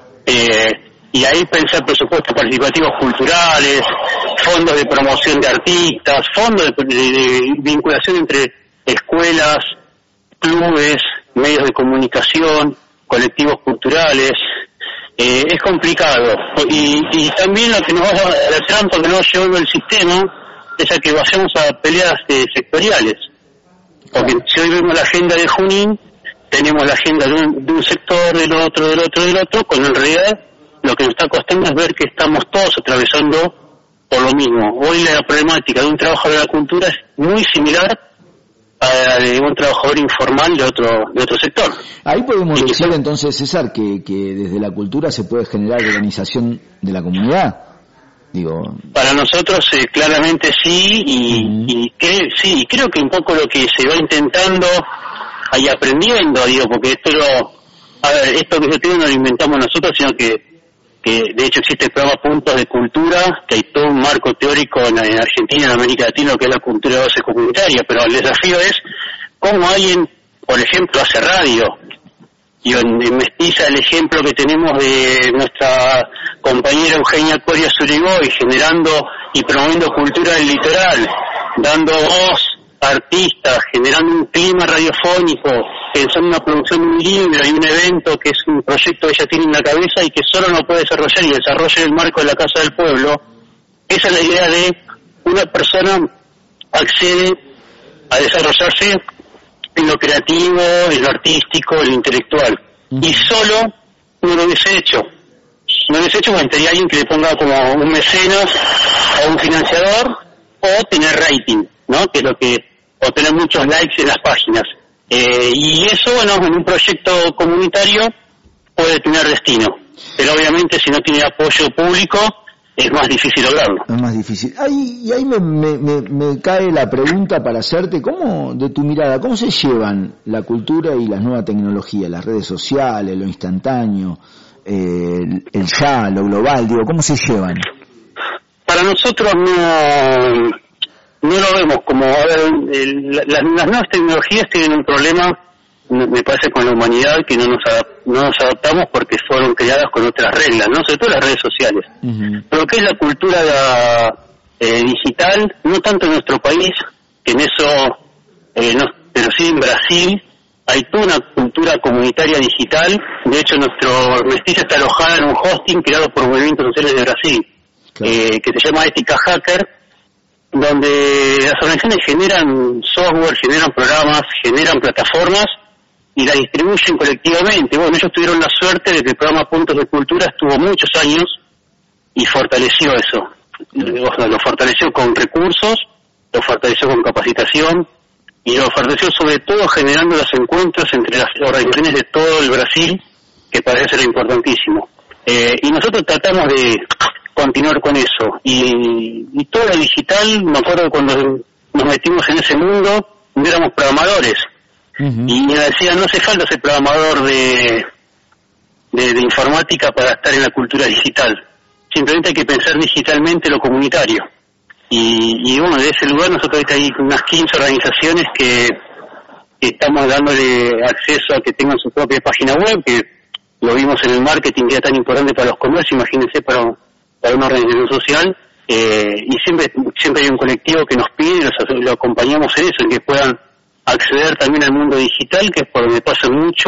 Eh, y ahí pensar presupuestos participativos culturales, fondos de promoción de artistas, fondos de, de, de vinculación entre escuelas, clubes, medios de comunicación, colectivos culturales. Eh, es complicado. Y, y también lo que nos va a, la trampa que nos va llevando el sistema es a que vayamos a peleas eh, sectoriales. Porque si hoy vemos la agenda de Junín, tenemos la agenda de un, de un sector, del otro, del otro, del otro, cuando en realidad lo que nos está costando es ver que estamos todos atravesando por lo mismo. Hoy la problemática de un trabajador de la cultura es muy similar a la de un trabajador informal de otro de otro sector. Ahí podemos y decir que, entonces, César, que, que desde la cultura se puede generar organización de la comunidad. Digo, para nosotros eh, claramente sí, y, uh-huh. y que, sí, creo que un poco lo que se va intentando y aprendiendo, digo, porque esto lo, a ver, esto que yo tengo no lo inventamos nosotros, sino que, que de hecho existe el programa Puntos de Cultura, que hay todo un marco teórico en, en Argentina, en América Latina, que es la cultura de base comunitaria, pero el desafío es cómo alguien, por ejemplo, hace radio, y en, en Mestiza el ejemplo que tenemos de nuestra compañera Eugenia Coria Zurigoy, generando y promoviendo cultura del litoral, dando voz a artistas, generando un clima radiofónico, pensando en una producción de un libro y un evento que es un proyecto que ella tiene en la cabeza y que solo no puede desarrollar y desarrolla en el marco de la Casa del Pueblo. Esa es la idea de una persona accede a desarrollarse en lo creativo, en lo artístico, en lo intelectual. Uh-huh. Y solo no lo hubiese hecho. No lo hubiese hecho porque tendría alguien que le ponga como un mecenas o un financiador, o tener rating, ¿no? Que es lo que, o tener muchos likes en las páginas. Eh, y eso, bueno, en un proyecto comunitario puede tener destino. Pero obviamente si no tiene apoyo público, es más difícil lograrlo. Es más difícil. Ahí, y ahí me, me, me, me cae la pregunta para hacerte, ¿cómo, de tu mirada, cómo se llevan la cultura y las nuevas tecnologías, las redes sociales, lo instantáneo, eh, el, el ya, lo global, digo, cómo se llevan? Para nosotros no, no lo vemos como, a ver, el, las, las nuevas tecnologías tienen un problema, me parece, con la humanidad, que no nos, adap, no nos adaptamos porque fueron creadas con otras reglas, ¿no? Sobre todo las redes sociales. Uh-huh. Pero que es la cultura la, eh, digital, no tanto en nuestro país, que en eso, eh, no, pero sí en Brasil, hay toda una cultura comunitaria digital. De hecho, nuestro mestizo está alojada en un hosting creado por Movimientos Sociales de Brasil, claro. eh, que se llama Ética Hacker, donde las organizaciones generan software, generan programas, generan plataformas, y la distribuyen colectivamente. Bueno, ellos tuvieron la suerte de que el programa Puntos de Cultura estuvo muchos años y fortaleció eso. O sea, lo fortaleció con recursos, lo fortaleció con capacitación y lo fortaleció sobre todo generando los encuentros entre las organizaciones de todo el Brasil, que parece ser importantísimo. Eh, y nosotros tratamos de continuar con eso. Y, y todo lo digital, me acuerdo cuando nos metimos en ese mundo, no éramos programadores. Uh-huh. Y me decía, no hace falta ser programador de, de, de informática para estar en la cultura digital. Simplemente hay que pensar digitalmente lo comunitario. Y, y bueno, de ese lugar nosotros ahorita hay unas quince organizaciones que, que estamos dándole acceso a que tengan su propia página web, que lo vimos en el marketing, que era tan importante para los comercios, imagínense para, para una organización social. Eh, y siempre siempre hay un colectivo que nos pide y los, lo acompañamos en eso, en que puedan acceder también al mundo digital, que es por donde pasa mucho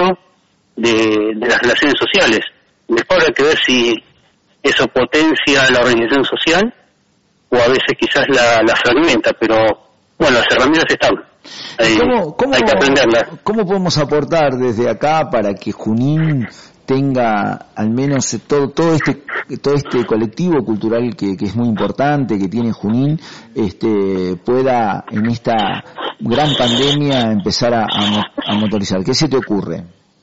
de, de las relaciones sociales. Después habrá que ver si eso potencia la organización social o a veces quizás la, la fragmenta, pero bueno, las herramientas están. Hay, ¿Cómo, cómo, hay que aprenderlas. ¿Cómo podemos aportar desde acá para que Junín tenga al menos todo todo este todo este colectivo cultural que, que es muy importante, que tiene Junín, este pueda en esta gran pandemia empezar a, a, a motorizar? ¿Qué se te ocurre?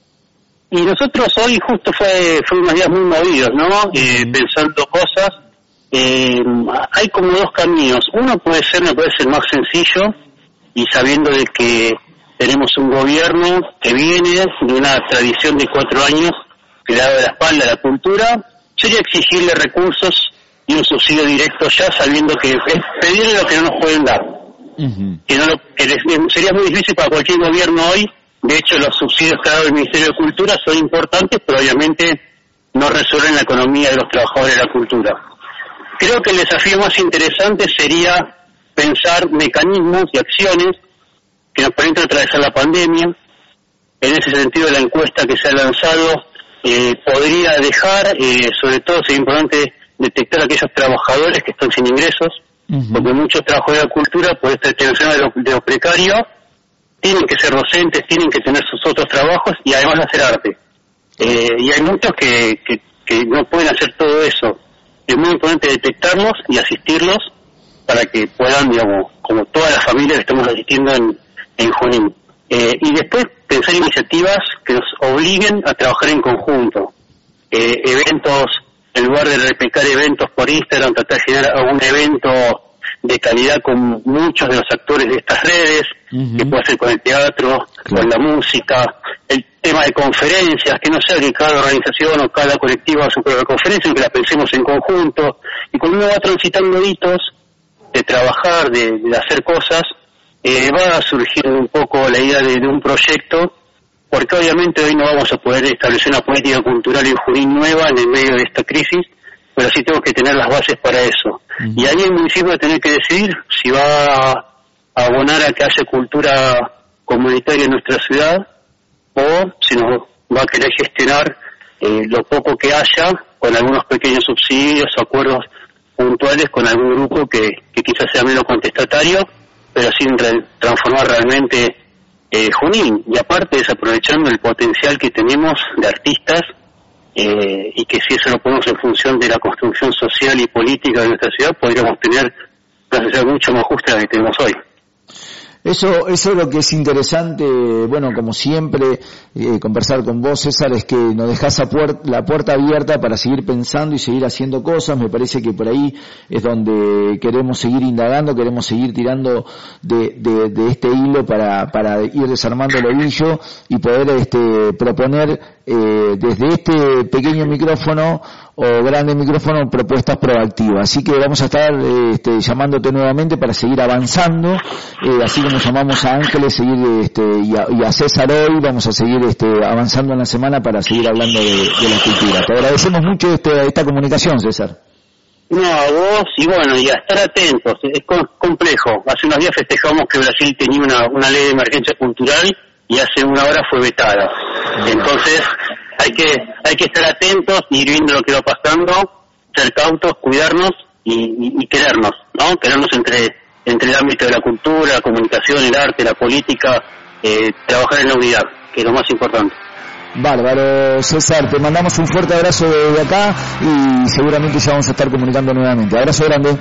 Y nosotros hoy justo fue fue unos días muy movidos, ¿no? Eh, pensando cosas. Eh, hay como dos caminos. Uno puede ser, me parece, el más sencillo, y sabiendo de que tenemos un gobierno que viene de una tradición de cuatro años que le ha dado la espalda a la cultura, sería exigirle recursos y un subsidio directo ya, sabiendo que es pedirle lo que no nos pueden dar. Uh-huh. Que no lo, que les, sería muy difícil para cualquier gobierno hoy. De hecho, los subsidios que ha dado el Ministerio de Cultura son importantes, pero obviamente no resuelven la economía de los trabajadores de la cultura. Creo que el desafío más interesante sería pensar mecanismos y acciones que nos permitan atravesar la pandemia. En ese sentido, la encuesta que se ha lanzado eh, podría dejar, eh, sobre todo sería importante detectar a aquellos trabajadores que están sin ingresos, uh-huh. porque muchos trabajadores de la cultura, por esta extensión de lo, de lo precario, tienen que ser docentes, tienen que tener sus otros trabajos y además hacer arte. Eh, y hay muchos que, que, que no pueden hacer todo eso. Es muy importante detectarlos y asistirlos para que puedan, digamos, como todas las familias que estamos asistiendo en, en Junín. Eh, y después pensar iniciativas que nos obliguen a trabajar en conjunto. Eh, eventos, en lugar de replicar eventos por Instagram, tratar de generar algún evento de calidad con muchos de los actores de estas redes, uh-huh. que puede ser con el teatro, claro. con la música, el tema de conferencias, que no sea que cada organización o cada colectivo haga su propia conferencia, sino que la pensemos en conjunto. Y cuando uno va transitando hitos de trabajar, de, de hacer cosas, eh, va a surgir un poco la idea de, de un proyecto, porque obviamente hoy no vamos a poder establecer una política cultural en Junín nueva en el medio de esta crisis, pero sí tenemos que tener las bases para eso. Uh-huh. Y ahí el municipio va a tener que decidir si va a abonar a que haya cultura comunitaria en nuestra ciudad, o si nos va a querer gestionar eh, lo poco que haya con algunos pequeños subsidios o acuerdos puntuales con algún grupo que, que quizás sea menos contestatario, pero sin re- transformar realmente eh, Junín. Y aparte desaprovechando el potencial que tenemos de artistas eh, y que si eso lo ponemos en función de la construcción social y política de nuestra ciudad, podríamos tener una sociedad mucho más justa de la que tenemos hoy. Eso, eso es lo que es interesante, bueno, como siempre, eh, conversar con vos, César, es que nos dejás a puer- la puerta abierta para seguir pensando y seguir haciendo cosas. Me parece que por ahí es donde queremos seguir indagando, queremos seguir tirando de, de, de este hilo para, para ir desarmando el ovillo y poder este, proponer eh, desde este pequeño micrófono o grande micrófono propuestas proactivas. Así que vamos a estar eh, este, llamándote nuevamente para seguir avanzando, eh, así como llamamos a Ángeles seguir este, y, a, y a César hoy, vamos a seguir este, avanzando en la semana para seguir hablando de, de la cultura. Te agradecemos mucho este, esta comunicación, César. No, a vos, y bueno, y a estar atentos, es co- complejo. Hace unos días festejamos que Brasil tenía una, una ley de emergencia cultural y hace una hora fue vetada. Entonces, hay que hay que estar atentos, ir viendo lo que va pasando, ser cautos, cuidarnos y, y, y querernos, ¿no? Querernos entre entre el ámbito de la cultura, la comunicación, el arte, la política, eh, trabajar en la unidad, que es lo más importante. Bárbaro, César, te mandamos un fuerte abrazo desde acá y seguramente ya vamos a estar comunicando nuevamente. Abrazo grande.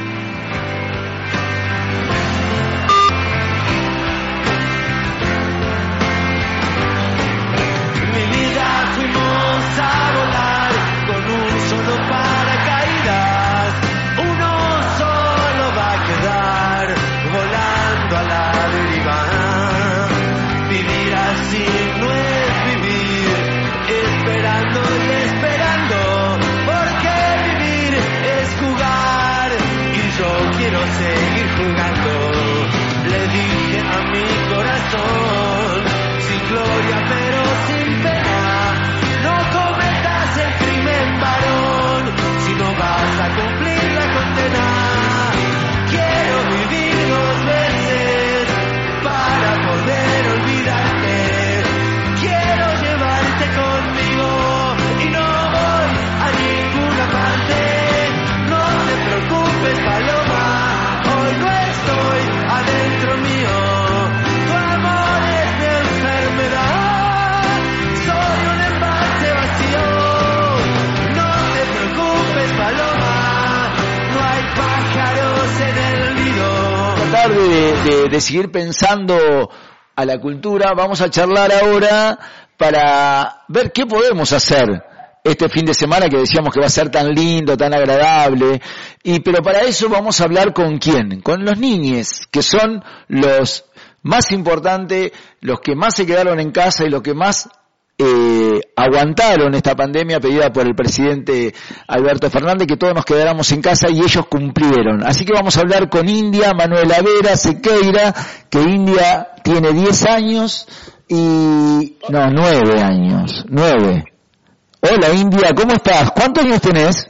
De, de, de seguir pensando a la cultura, vamos a charlar ahora para ver qué podemos hacer este fin de semana que decíamos que va a ser tan lindo, tan agradable, y pero para eso vamos a hablar con quién, con los niñes, que son los más importantes, los que más se quedaron en casa y los que más Eh, aguantaron esta pandemia pedida por el presidente Alberto Fernández, que todos nos quedáramos en casa y ellos cumplieron. Así que vamos a hablar con India Manuela Vera Sequeira, que India tiene diez años y... no, nueve años, nueve. Hola India, ¿cómo estás? ¿Cuántos años tenés?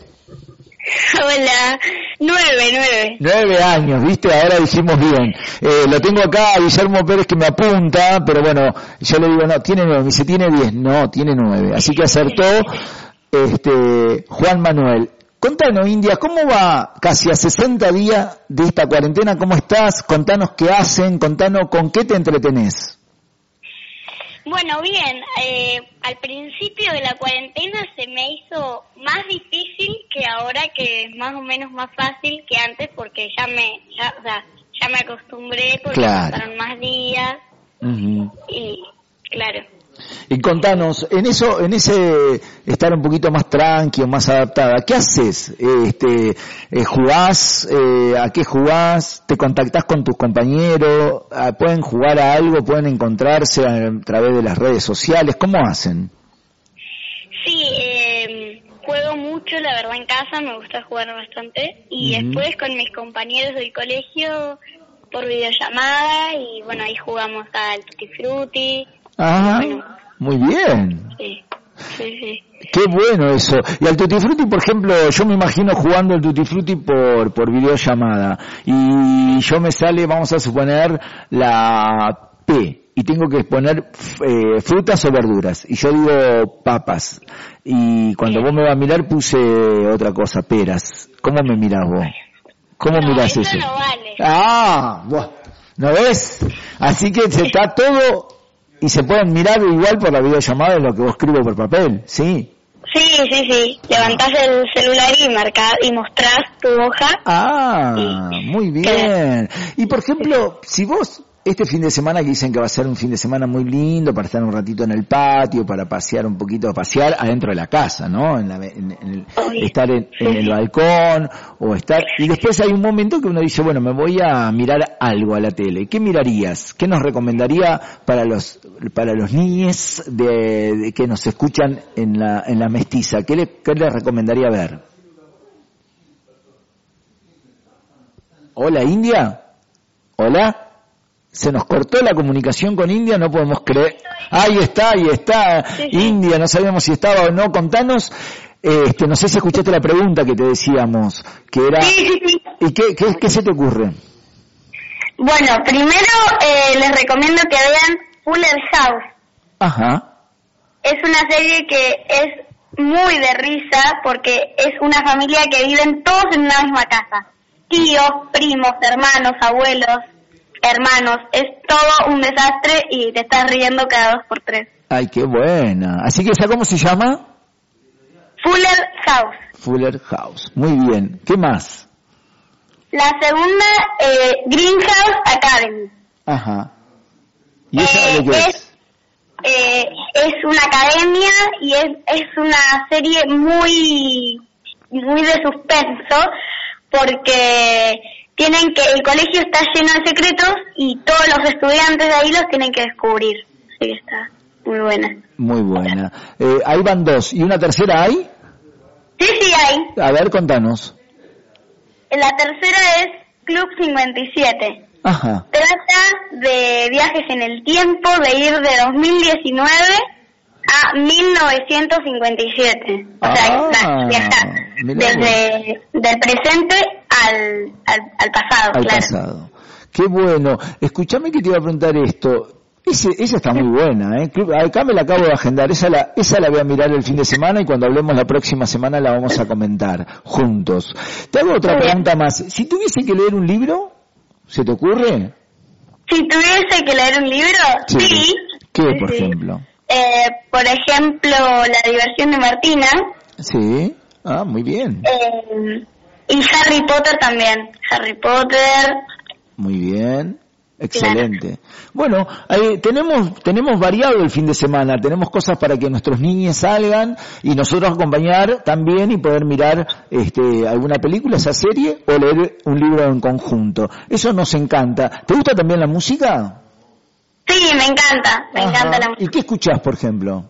Hola, nueve, nueve. Nueve años, ¿viste? Ahora dijimos bien. Eh, lo tengo acá a Guillermo Pérez que me apunta, pero bueno, yo le digo, no, tiene nueve. Me dice, tiene diez. No, tiene nueve. Así que acertó este Juan Manuel. Contanos, India, ¿cómo va casi a sesenta días de esta cuarentena? ¿Cómo estás? Contanos qué hacen, contanos con qué te entretenés. Bueno, bien, eh, al principio de la cuarentena se me hizo más difícil que ahora, que es más o menos más fácil que antes, porque ya me ya, o sea, ya me acostumbré porque claro. pasaron más días. Uh-huh. Y claro. Y contanos, en eso, en ese estar un poquito más tranquilo, más adaptada, ¿qué haces? Este, eh, ¿jugás? Eh, ¿A qué jugás? ¿Te contactás con tus compañeros? ¿Pueden jugar a algo? ¿Pueden encontrarse a, a través de las redes sociales? ¿Cómo hacen? Sí, eh, juego mucho, la verdad, en casa, me gusta jugar bastante. Y uh-huh. después con mis compañeros del colegio por videollamada y bueno, ahí jugamos al Tutti Frutti. Ah, bueno, muy bien. Sí, sí, sí. Qué bueno eso. Y al Tutti Frutti, por ejemplo, yo me imagino jugando al Tutti Frutti por, por videollamada. Y yo me sale, vamos a suponer, la P. Y tengo que poner eh, frutas o verduras. Y yo digo papas. Y cuando vos me vas a mirar puse otra cosa, peras. ¿Cómo me mirás vos? ¿Cómo no, mirás eso? eso? No vale. Ah, buah. ¿No ves? Así que se está todo y se pueden mirar igual por la videollamada de lo que vos escribo por papel, ¿sí? Sí, sí, sí. Levantás el celular y marcás y mostrás tu hoja. Ah, y... muy bien. Y por ejemplo, si vos este fin de semana que dicen que va a ser un fin de semana muy lindo para estar un ratito en el patio, para pasear un poquito, pasear adentro de la casa, ¿no? En la, en, en el, estar en, en el balcón o estar... Y después hay un momento que uno dice, bueno, me voy a mirar algo a la tele. ¿Qué mirarías? ¿Qué nos recomendaría para los para los niñes de, de que nos escuchan en la en la mestiza? ¿Qué le, qué les recomendaría ver? Hola, India. Hola. Se nos cortó la comunicación con India, no podemos creer. Ahí está, ahí está. Sí, sí. India, no sabíamos si estaba o no. Contanos, este, no sé si escuchaste la pregunta que te decíamos, que era... Sí, sí, sí. ¿Y qué, qué, qué se te ocurre? Bueno, primero eh, les recomiendo que vean Fuller House. Ajá. Es una serie que es muy de risa porque es una familia que viven todos en una misma casa. Tíos, primos, hermanos, abuelos... hermanos, es todo un desastre y te estás riendo cada dos por tres. Ay, qué buena. Así que, ¿esa cómo se llama? Fuller House. Fuller House. Muy bien. ¿Qué más? La segunda, eh, Greenhouse Academy. Ajá. ¿Y esa eh, de qué es? Es, eh, es una academia y es, es una serie muy, muy de suspenso porque... tienen que, el colegio está lleno de secretos y todos los estudiantes de ahí los tienen que descubrir. Así que está muy buena. Muy buena. Eh, ahí van dos. ¿Y una tercera hay? Sí, sí hay. A ver, contanos. La tercera es Club cincuenta y siete. Ajá. Trata de viajes en el tiempo, de ir de dos mil diecinueve a mil novecientos cincuenta y siete. O ah, sea, viajar desde del presente al, al, al pasado. Al claro. pasado. Qué bueno. Escúchame que te iba a preguntar esto. Ese, esa está muy buena, ¿eh? Acá me la acabo de agendar. Esa la, esa la voy a mirar el fin de semana y cuando hablemos la próxima semana la vamos a comentar juntos. Te hago otra pregunta más. Si tuviese que leer un libro, ¿se te ocurre? Si tuviese que leer un libro, sí. sí. ¿Qué, sí, por sí. ejemplo? Eh, por ejemplo, La diversión de Martina. Sí. Ah, muy bien. Eh, y Harry Potter también. Harry Potter. Muy bien. Excelente. Bueno, eh, tenemos tenemos variado el fin de semana, tenemos cosas para que nuestros niños salgan y nosotros acompañar también y poder mirar este alguna película, esa serie o leer un libro en conjunto. Eso nos encanta. ¿Te gusta también la música? Sí, me encanta, me Ajá. encanta la música. ¿Y qué escuchás, por ejemplo?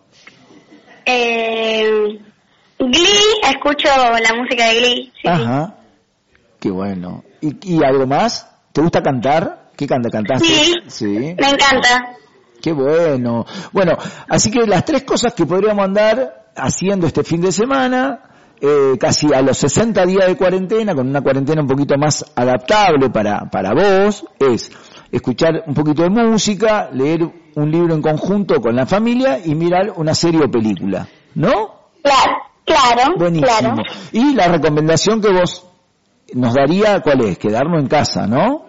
Eh, Glee, escucho la música de Glee. Sí, Ajá. Qué bueno. ¿Y, y algo más? ¿Te gusta cantar? ¿Qué canta? ¿Cantaste? Sí, sí, me encanta. Qué bueno. Bueno, así que las tres cosas que podríamos andar haciendo este fin de semana, eh, casi a los sesenta días de cuarentena, con una cuarentena un poquito más adaptable para, para vos, es escuchar un poquito de música, leer un libro en conjunto con la familia y mirar una serie o película, ¿no? Claro, claro. Buenísimo. Claro. Y la recomendación que vos nos daría, ¿cuál es? Quedarnos en casa, ¿no?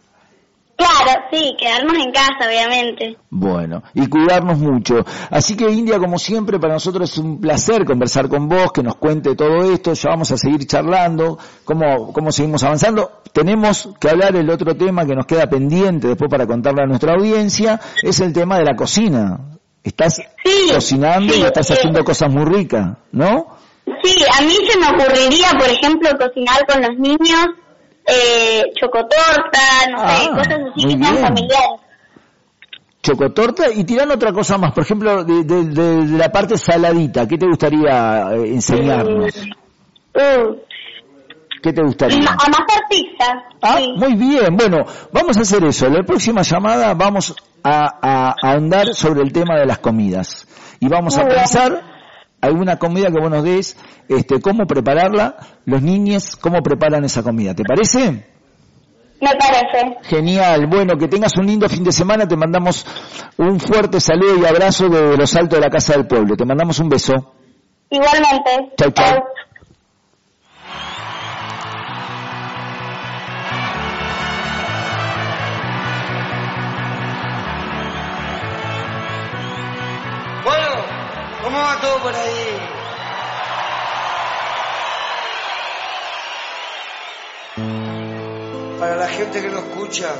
Claro, sí, quedarnos en casa, obviamente. Bueno, y cuidarnos mucho. Así que, India, como siempre, para nosotros es un placer conversar con vos, que nos cuente todo esto. Ya vamos a seguir charlando, cómo, cómo seguimos avanzando. Tenemos que hablar el otro tema que nos queda pendiente después para contarle a nuestra audiencia, es el tema de la cocina. Estás sí, cocinando sí, y estás sí. haciendo cosas muy ricas, ¿no? Sí, a mí se me ocurriría, por ejemplo, cocinar con los niños eh, chocotorta, no ah, sé, cosas así que sean familiares. Chocotorta y tirando otra cosa más, por ejemplo, de, de, de, de la parte saladita, ¿qué te gustaría eh, enseñarnos? Uh, uh. ¿Qué te gustaría? Amasar pizza. Ah, sí. Muy bien. Bueno, vamos a hacer eso. En la próxima llamada vamos a, a, a ahondar sobre el tema de las comidas. Y vamos muy a bien. pensar alguna comida que vos nos des, este, cómo prepararla, los niños, cómo preparan esa comida. ¿Te parece? Me parece. Genial. Bueno, que tengas un lindo fin de semana. Te mandamos un fuerte saludo y abrazo de los altos de la Casa del Pueblo. Te mandamos un beso. Igualmente. Chau, chau. chau. Bueno, ¿cómo va todo por ahí? gente que no escucha,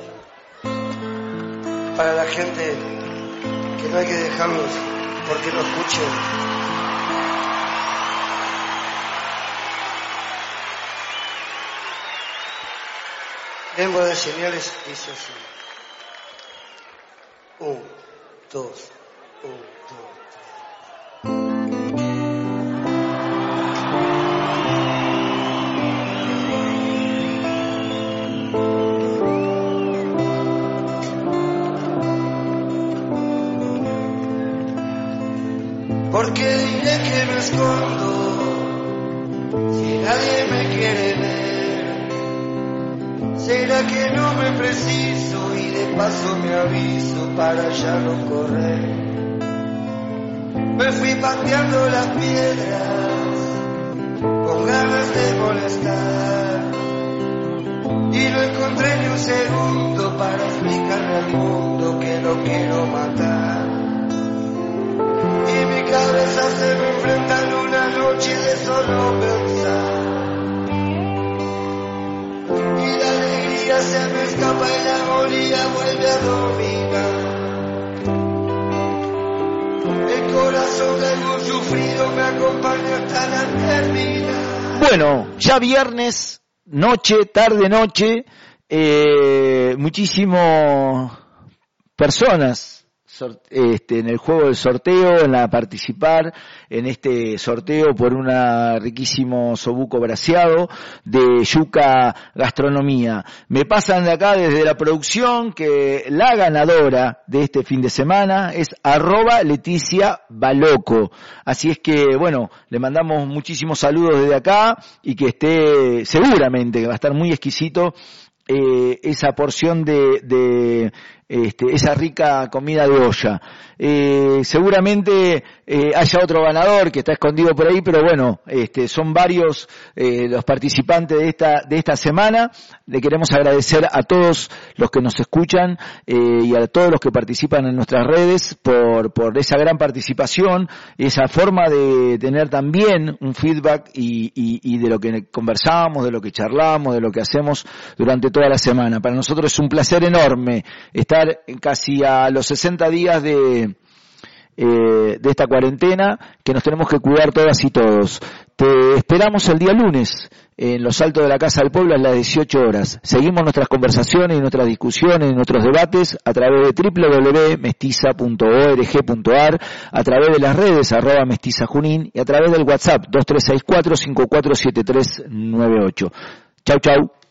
para la gente que no hay que dejarlos porque no escuchen. Lengua de señales dice así. Un, dos, un, dos, tres. Porque diré que me escondo si nadie me quiere ver. ¿Será que no me preciso y de paso me aviso para ya no correr? Me fui pateando las piedras con ganas de molestar y no encontré ni un segundo para explicarle al mundo que lo quiero matar. Y mi cabeza se me enfrenta en una noche de solo pensar. Y la alegría se me escapa y la agonía vuelve a dominar. El corazón de algún sufrido me acompaña hasta la eternidad. Bueno, ya viernes, noche, tarde, noche, eh, muchísimas personas Este, en el juego del sorteo, en la participar en este sorteo por un riquísimo sobuco braseado de Yuca Gastronomía. Me pasan de acá desde la producción que la ganadora de este fin de semana es arroba Leticia Baloco. Así es que, bueno, le mandamos muchísimos saludos desde acá y que esté, seguramente que va a estar muy exquisito eh, esa porción de, de Este, esa rica comida de olla. Eh, seguramente eh, haya otro ganador que está escondido por ahí, pero bueno, este, son varios eh, los participantes de esta de esta semana. Le queremos agradecer a todos los que nos escuchan eh, y a todos los que participan en nuestras redes por por esa gran participación, esa forma de tener también un feedback y, y, y de lo que conversamos, de lo que charlamos, de lo que hacemos durante toda la semana. Para nosotros es un placer enorme estar casi a los sesenta días de eh, de esta cuarentena, que nos tenemos que cuidar todas y todos. Te esperamos el día lunes en los altos de la Casa del Pueblo a las dieciocho horas. Seguimos nuestras conversaciones y nuestras discusiones y nuestros debates a través de doble u doble u doble u punto mestiza punto org punto a r, a través de las redes arroba mestiza junín y a través del WhatsApp dos tres seis cuatro cinco cuatro siete tres nueve ocho. Chau, chau.